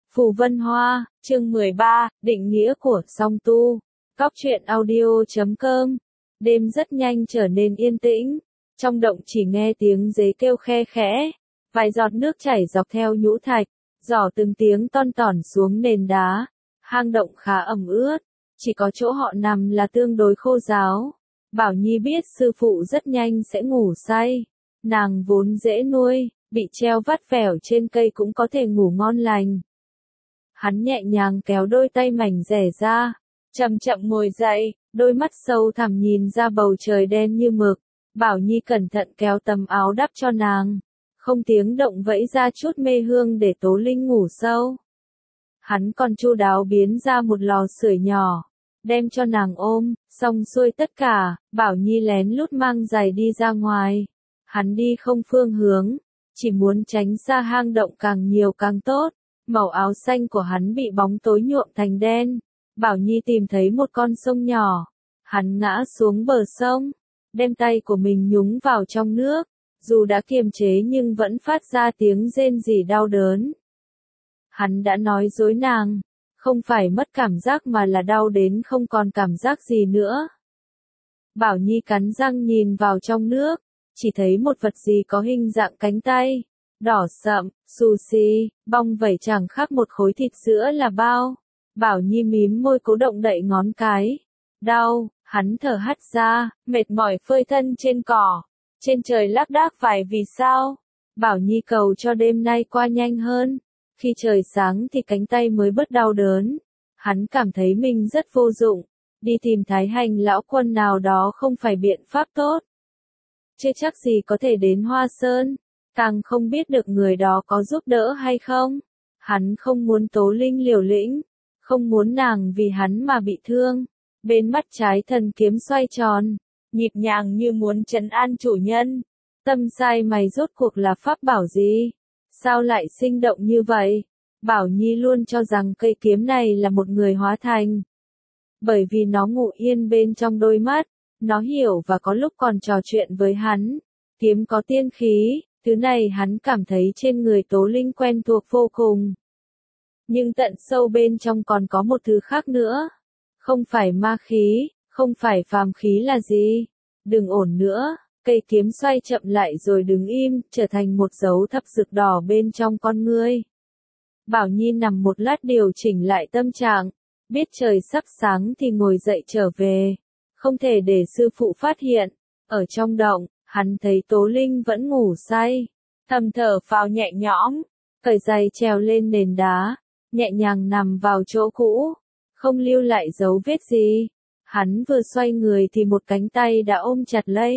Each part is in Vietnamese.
Phù Vân Hoa, chương 13, định nghĩa của song tu. Cóc truyện audio.com. Đêm rất nhanh trở nên yên tĩnh, trong động chỉ nghe tiếng dế kêu khe khẽ, vài giọt nước chảy dọc theo nhũ thạch, rỏ từng tiếng ton tỏn xuống nền đá. Hang động khá ẩm ướt, chỉ có chỗ họ nằm là tương đối khô ráo. Bảo Nhi biết sư phụ rất nhanh sẽ ngủ say. Nàng vốn dễ nuôi, bị treo vắt vẻo trên cây cũng có thể ngủ ngon lành. Hắn nhẹ nhàng kéo đôi tay mảnh rẻ ra, chậm chậm ngồi dậy, đôi mắt sâu thẳm nhìn ra bầu trời đen như mực. Bảo Nhi cẩn thận kéo tấm áo đắp cho nàng, không tiếng động vẫy ra chút mê hương để Tố Linh ngủ sâu. Hắn còn chu đáo biến ra một lò sưởi nhỏ, đem cho nàng ôm, xong xuôi tất cả, Bảo Nhi lén lút mang giày đi ra ngoài. Hắn đi không phương hướng, chỉ muốn tránh xa hang động càng nhiều càng tốt. Màu áo xanh của hắn bị bóng tối nhuộm thành đen. Bảo Nhi tìm thấy một con sông nhỏ. Hắn ngã xuống bờ sông, đem tay của mình nhúng vào trong nước. Dù đã kiềm chế nhưng vẫn phát ra tiếng rên rỉ đau đớn. Hắn đã nói dối nàng, không phải mất cảm giác mà là đau đến không còn cảm giác gì nữa. Bảo Nhi cắn răng nhìn vào trong nước, chỉ thấy một vật gì có hình dạng cánh tay, đỏ sậm, xù xì, bong vẩy chẳng khác một khối thịt sữa là bao. Bảo Nhi mím môi cố động đậy ngón cái. Đau, hắn thở hắt ra, mệt mỏi phơi thân trên cỏ. Trên trời lác đác vài vì sao. Bảo Nhi cầu cho đêm nay qua nhanh hơn. Khi trời sáng thì cánh tay mới bớt đau đớn. Hắn cảm thấy mình rất vô dụng. Đi tìm Thái Hành lão quân nào đó không phải biện pháp tốt. Chưa chắc gì có thể đến Hoa Sơn. Càng không biết được người đó có giúp đỡ hay không. Hắn không muốn Tố Linh liều lĩnh, không muốn nàng vì hắn mà bị thương. Bên mắt trái thần kiếm xoay tròn, nhịp nhàng như muốn trấn an chủ nhân. Tâm sai mày rốt cuộc là pháp bảo gì? Sao lại sinh động như vậy? Bảo Nhi luôn cho rằng cây kiếm này là một người hóa thành. Bởi vì nó ngủ yên bên trong đôi mắt, nó hiểu và có lúc còn trò chuyện với hắn. Kiếm có tiên khí. Thứ này hắn cảm thấy trên người Tố Linh quen thuộc vô cùng. Nhưng tận sâu bên trong còn có một thứ khác nữa. Không phải ma khí, không phải phàm khí là gì? Đừng ổn nữa, cây kiếm xoay chậm lại rồi đứng im, trở thành một dấu thập rực đỏ bên trong con ngươi. Bảo Nhi nằm một lát điều chỉnh lại tâm trạng, biết trời sắp sáng thì ngồi dậy trở về. Không thể để sư phụ phát hiện, ở trong động. Hắn thấy Tố Linh vẫn ngủ say, thầm thở phào nhẹ nhõm, cởi giày trèo lên nền đá, nhẹ nhàng nằm vào chỗ cũ, không lưu lại dấu vết gì. Hắn vừa xoay người thì một cánh tay đã ôm chặt lấy.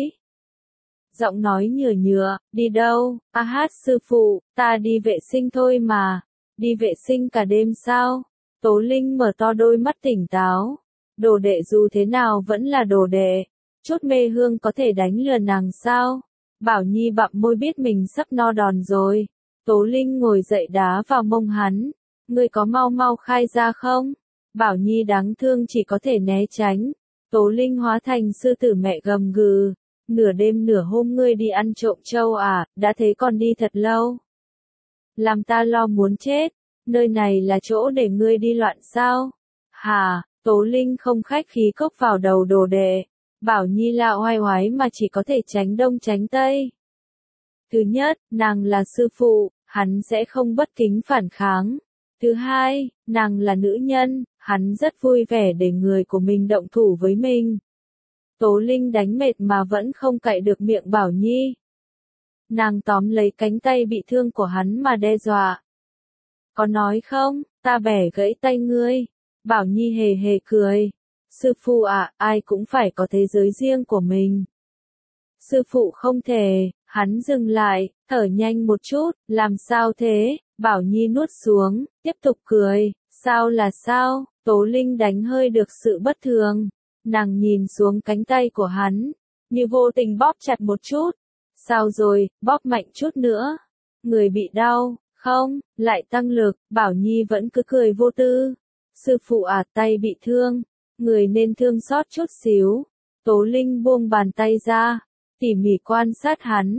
Giọng nói nhựa nhựa, đi đâu? A hát sư phụ, ta đi vệ sinh thôi mà. Đi vệ sinh cả đêm sao? Tố Linh mở to đôi mắt tỉnh táo. Đồ đệ dù thế nào vẫn là đồ đệ. Chút mê hương có thể đánh lừa nàng sao? Bảo Nhi bặm môi biết mình sắp no đòn rồi. Tố Linh ngồi dậy đá vào mông hắn. Ngươi có mau mau khai ra không? Bảo Nhi đáng thương chỉ có thể né tránh. Tố Linh hóa thành sư tử mẹ gầm gừ. Nửa đêm nửa hôm ngươi đi ăn trộm trâu à, đã thế còn đi thật lâu. Làm ta lo muốn chết. Nơi này là chỗ để ngươi đi loạn sao? Hà, Tố Linh không khách khí cốc vào đầu đồ đệ. Bảo Nhi la oai oái mà chỉ có thể tránh đông tránh tây. Thứ nhất, nàng là sư phụ, hắn sẽ không bất kính phản kháng. Thứ hai, nàng là nữ nhân, hắn rất vui vẻ để người của mình động thủ với mình. Tố Linh đánh mệt mà vẫn không cạy được miệng Bảo Nhi. Nàng tóm lấy cánh tay bị thương của hắn mà đe dọa. Có nói không, ta bẻ gãy tay ngươi. Bảo Nhi hề hề cười. Sư phụ ạ, ai cũng phải có thế giới riêng của mình. Sư phụ không thể, hắn dừng lại, thở nhanh một chút, làm sao thế? Bảo Nhi nuốt xuống, tiếp tục cười. Sao là sao? Tố Linh đánh hơi được sự bất thường. Nàng nhìn xuống cánh tay của hắn, như vô tình bóp chặt một chút. Sao rồi, bóp mạnh chút nữa. Người bị đau, không, lại tăng lực. Bảo Nhi vẫn cứ cười vô tư. Sư phụ ạ, tay bị thương. Người nên thương xót chút xíu. Tố Linh buông bàn tay ra, tỉ mỉ quan sát hắn.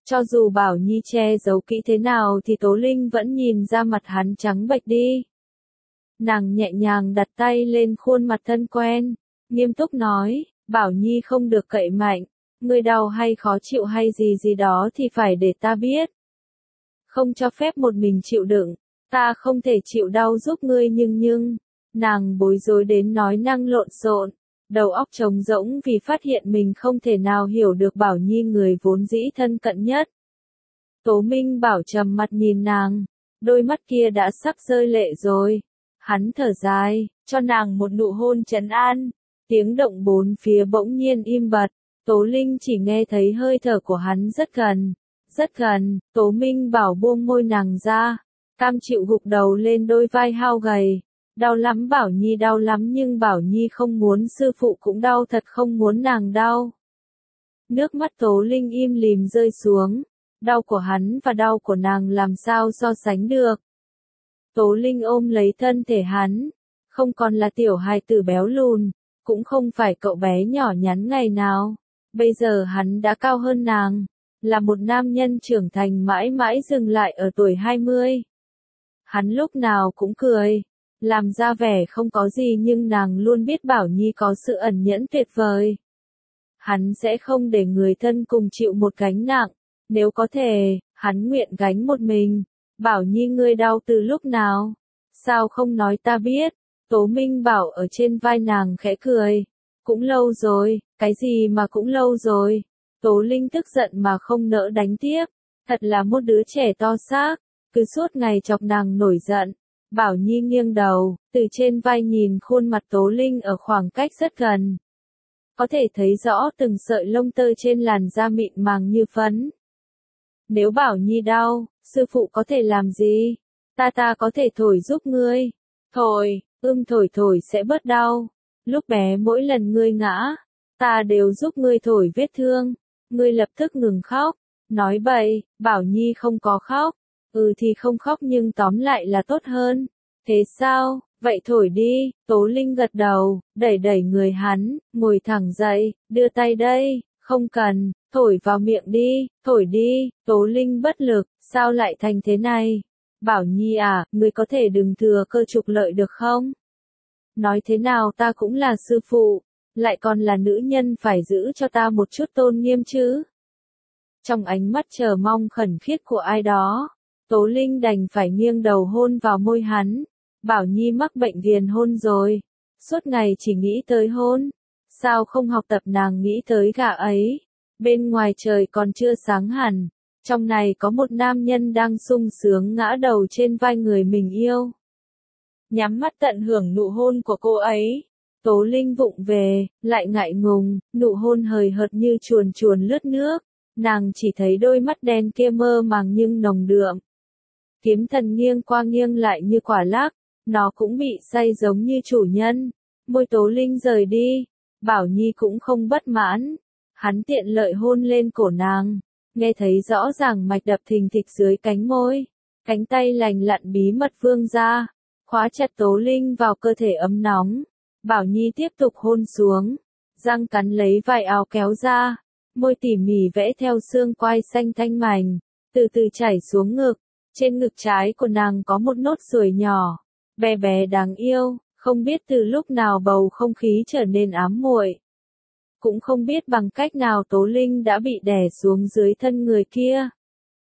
Cho dù Bảo Nhi che giấu kỹ thế nào thì Tố Linh vẫn nhìn ra mặt hắn trắng bệch đi. Nàng nhẹ nhàng đặt tay lên khuôn mặt thân quen, nghiêm túc nói, Bảo Nhi không được cậy mạnh, ngươi đau hay khó chịu hay gì gì đó thì phải để ta biết. Không cho phép một mình chịu đựng, ta không thể chịu đau giúp ngươi nhưng, nàng bối rối đến nói năng lộn xộn, đầu óc trống rỗng vì phát hiện mình không thể nào hiểu được Bảo Nhi người vốn dĩ thân cận nhất. Tố Minh Bảo trầm mặt nhìn nàng, đôi mắt kia đã sắp rơi lệ rồi. Hắn thở dài, cho nàng một nụ hôn trấn an. Tiếng động bốn phía bỗng nhiên im bặt, Tố Linh chỉ nghe thấy hơi thở của hắn rất gần. Rất gần, Tố Minh Bảo buông môi nàng ra, cam chịu gục đầu lên đôi vai hao gầy. Đau lắm Bảo Nhi đau lắm nhưng Bảo Nhi không muốn sư phụ cũng đau thật không muốn nàng đau. Nước mắt Tố Linh im lìm rơi xuống, đau của hắn và đau của nàng làm sao so sánh được. Tố Linh ôm lấy thân thể hắn, không còn là tiểu hài tử béo lùn, cũng không phải cậu bé nhỏ nhắn ngày nào. Bây giờ hắn đã cao hơn nàng, là một nam nhân trưởng thành mãi mãi dừng lại ở tuổi 20. Hắn lúc nào cũng cười, làm ra vẻ không có gì nhưng nàng luôn biết Bảo Nhi có sự ẩn nhẫn tuyệt vời. Hắn sẽ không để người thân cùng chịu một gánh nặng, nếu có thể, hắn nguyện gánh một mình. Bảo Nhi ngươi đau từ lúc nào? Sao không nói ta biết? Tố Minh Bảo ở trên vai nàng khẽ cười. Cũng lâu rồi, cái gì mà cũng lâu rồi. Tố Linh tức giận mà không nỡ đánh tiếp. Thật là một đứa trẻ to xác, cứ suốt ngày chọc nàng nổi giận. Bảo Nhi nghiêng đầu, từ trên vai nhìn khuôn mặt Tố Linh ở khoảng cách rất gần. Có thể thấy rõ từng sợi lông tơ trên làn da mịn màng như phấn. Nếu Bảo Nhi đau, sư phụ có thể làm gì? Ta có thể thổi giúp ngươi. Thổi, thổi sẽ bớt đau. Lúc bé mỗi lần ngươi ngã, ta đều giúp ngươi thổi vết thương. Ngươi lập tức ngừng khóc. Nói bậy, Bảo Nhi không có khóc. Thì không khóc nhưng tóm lại là tốt hơn. Thế sao? Vậy thổi đi. Tố Linh gật đầu, đẩy đẩy người hắn, ngồi thẳng dậy, đưa tay đây. Không cần, thổi vào miệng đi, thổi đi. Tố Linh bất lực, sao lại thành thế này? Bảo Nhi à, ngươi có thể đừng thừa cơ trục lợi được không? Nói thế nào ta cũng là sư phụ, lại còn là nữ nhân phải giữ cho ta một chút tôn nghiêm chứ. Trong ánh mắt chờ mong khẩn khiết của ai đó, Tố Linh đành phải nghiêng đầu hôn vào môi hắn. Bảo Nhi mắc bệnh ghiền hôn rồi, suốt ngày chỉ nghĩ tới hôn. Sao không học tập nàng nghĩ tới gã ấy? Bên ngoài trời còn chưa sáng hẳn, trong này có một nam nhân đang sung sướng ngã đầu trên vai người mình yêu. Nhắm mắt tận hưởng nụ hôn của cô ấy. Tố Linh vụng về, lại ngại ngùng, nụ hôn hời hợt như chuồn chuồn lướt nước. Nàng chỉ thấy đôi mắt đen kia mơ màng nhưng nồng đượm. Kiếm thần nghiêng qua nghiêng lại như quả lắc, nó cũng bị say giống như chủ nhân. Môi Tố Linh rời đi, Bảo Nhi cũng không bất mãn. Hắn tiện lợi hôn lên cổ nàng, nghe thấy rõ ràng mạch đập thình thịch dưới cánh môi. Cánh tay lành lặn bí mật vươn ra, khóa chặt Tố Linh vào cơ thể ấm nóng. Bảo Nhi tiếp tục hôn xuống, răng cắn lấy vải áo kéo ra, môi tỉ mỉ vẽ theo xương quai xanh thanh mảnh, từ từ chảy xuống ngực. Trên ngực trái của nàng có một nốt ruồi nhỏ, bé bé đáng yêu, không biết từ lúc nào bầu không khí trở nên ám muội. Cũng không biết bằng cách nào Tố Linh đã bị đè xuống dưới thân người kia.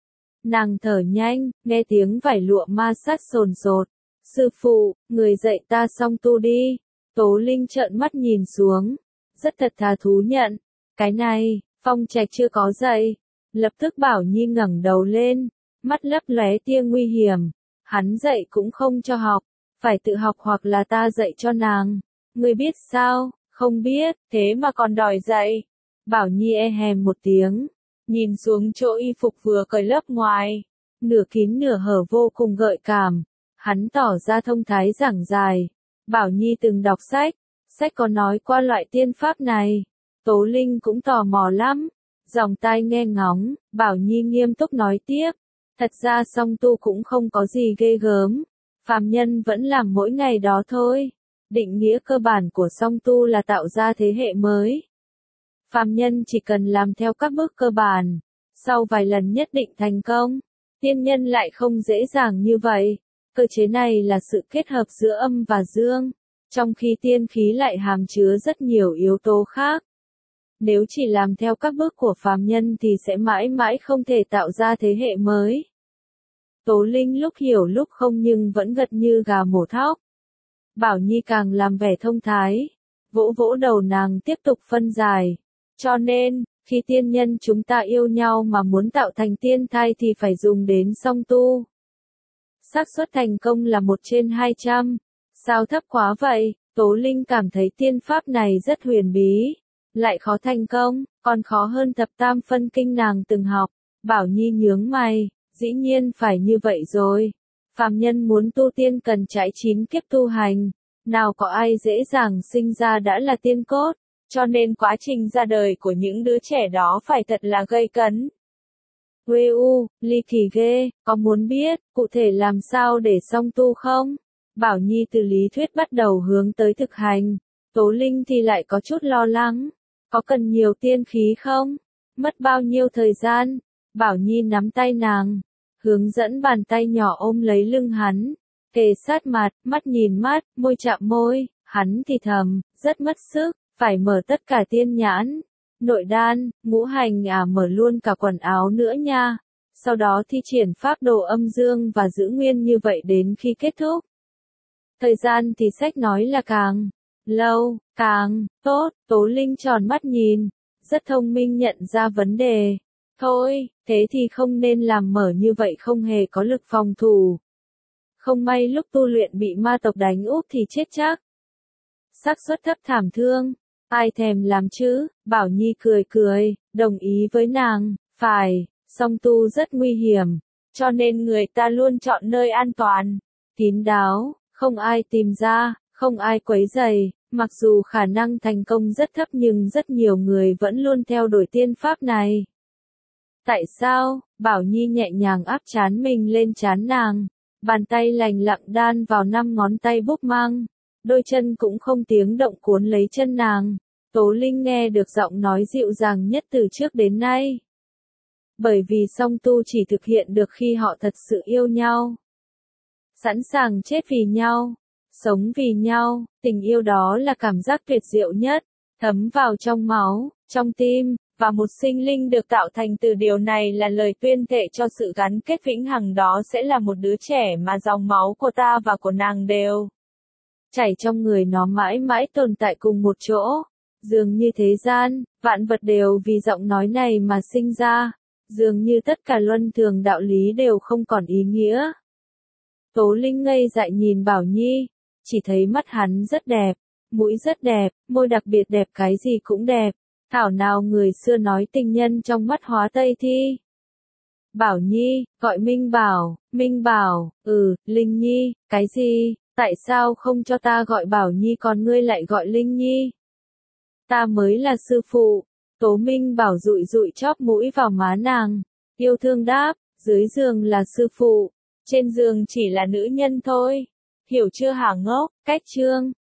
Nàng thở nhanh, nghe tiếng vải lụa ma sát sồn sột. Sư phụ, người dạy ta song tu đi. Tố Linh trợn mắt nhìn xuống, rất thật thà thú nhận. Cái này, Phong Trạch chưa có dạy. Lập tức Bảo Nhi ngẩng đầu lên, mắt lấp lóe tia nguy hiểm. Hắn dạy cũng không cho học, phải tự học hoặc là ta dạy cho nàng. Ngươi biết sao? Không biết, thế mà còn đòi dạy. Bảo Nhi e hèm một tiếng, nhìn xuống chỗ y phục vừa cởi lớp ngoài, nửa kín nửa hở vô cùng gợi cảm. Hắn tỏ ra thông thái giảng dài. Bảo Nhi từng đọc sách, sách có nói qua loại tiên pháp này. Tố Linh cũng tò mò lắm, dòng tai nghe ngóng. Bảo Nhi nghiêm túc nói tiếp, thật ra song tu cũng không có gì ghê gớm, phàm nhân vẫn làm mỗi ngày đó thôi. Định nghĩa cơ bản của song tu là tạo ra thế hệ mới. Phàm nhân chỉ cần làm theo các bước cơ bản, sau vài lần nhất định thành công. Tiên nhân lại không dễ dàng như vậy. Cơ chế này là sự kết hợp giữa âm và dương, trong khi tiên khí lại hàm chứa rất nhiều yếu tố khác. Nếu chỉ làm theo các bước của phàm nhân thì sẽ mãi mãi không thể tạo ra thế hệ mới. Tố Linh lúc hiểu lúc không nhưng vẫn gật như gà mổ thóc. Bảo Nhi càng làm vẻ thông thái, vỗ vỗ đầu nàng tiếp tục phân giải. Cho nên, khi tiên nhân chúng ta yêu nhau mà muốn tạo thành tiên thai thì phải dùng đến song tu. Xác suất thành công là 1/200. Sao thấp quá vậy? Tố Linh cảm thấy tiên pháp này rất huyền bí, lại khó thành công, còn khó hơn thập tam phân kinh nàng từng học. Bảo Nhi nhướng mày, dĩ nhiên phải như vậy rồi. Phàm nhân muốn tu tiên cần trải 9 kiếp tu hành, nào có ai dễ dàng sinh ra đã là tiên cốt, cho nên quá trình ra đời của những đứa trẻ đó phải thật là gây cấn. Ly kỳ ghê, có muốn biết, cụ thể làm sao để song tu không? Bảo Nhi từ lý thuyết bắt đầu hướng tới thực hành. Tố Linh thì lại có chút lo lắng. Có cần nhiều tiên khí không? Mất bao nhiêu thời gian? Bảo Nhi nắm tay nàng, hướng dẫn bàn tay nhỏ ôm lấy lưng hắn, kề sát mặt, mắt nhìn mắt, môi chạm môi, hắn thì thầm, rất mất sức, phải mở tất cả tiên nhãn, nội đan, ngũ hành mở luôn cả quần áo nữa nha. Sau đó thi triển pháp đồ âm dương và giữ nguyên như vậy đến khi kết thúc. Thời gian thì sách nói là càng lâu, càng tốt. Tố Linh tròn mắt nhìn, rất thông minh nhận ra vấn đề. Thôi, thế thì không nên làm mở như vậy, không hề có lực phòng thủ. Không may lúc tu luyện bị ma tộc đánh úp thì chết chắc. Xác suất thấp thảm thương, ai thèm làm chứ? Bảo Nhi cười cười, đồng ý với nàng, phải, song tu rất nguy hiểm, cho nên người ta luôn chọn nơi an toàn, kín đáo, không ai tìm ra, không ai quấy rầy. Mặc dù khả năng thành công rất thấp nhưng rất nhiều người vẫn luôn theo đuổi tiên pháp này. Tại sao? Bảo Nhi nhẹ nhàng áp trán mình lên trán nàng, bàn tay lành lặng đan vào 5 ngón tay búp mang, đôi chân cũng không tiếng động cuốn lấy chân nàng. Tố Linh nghe được giọng nói dịu dàng nhất từ trước đến nay. Bởi vì song tu chỉ thực hiện được khi họ thật sự yêu nhau, sẵn sàng chết vì nhau, sống vì nhau. Tình yêu đó là cảm giác tuyệt diệu nhất, thấm vào trong máu, trong tim, và một sinh linh được tạo thành từ điều này là lời tuyên thệ cho sự gắn kết vĩnh hằng, đó sẽ là một đứa trẻ mà dòng máu của ta và của nàng đều chảy trong người nó, mãi mãi tồn tại cùng một chỗ. Dường như thế gian, vạn vật đều vì giọng nói này mà sinh ra, dường như tất cả luân thường đạo lý đều không còn ý nghĩa. Tố Linh ngây dại nhìn Bảo Nhi, chỉ thấy mắt hắn rất đẹp, mũi rất đẹp, môi đặc biệt đẹp, cái gì cũng đẹp. Thảo nào người xưa nói tình nhân trong mắt hóa Tây thi. Bảo Nhi, gọi Minh Bảo, Linh Nhi, cái gì, tại sao không cho ta gọi Bảo Nhi còn ngươi lại gọi Linh Nhi? Ta mới là sư phụ. Tố Minh Bảo dụi dụi chóp mũi vào má nàng, yêu thương đáp, dưới giường là sư phụ, trên giường chỉ là nữ nhân thôi. Hiểu chưa hả ngốc? Cách chương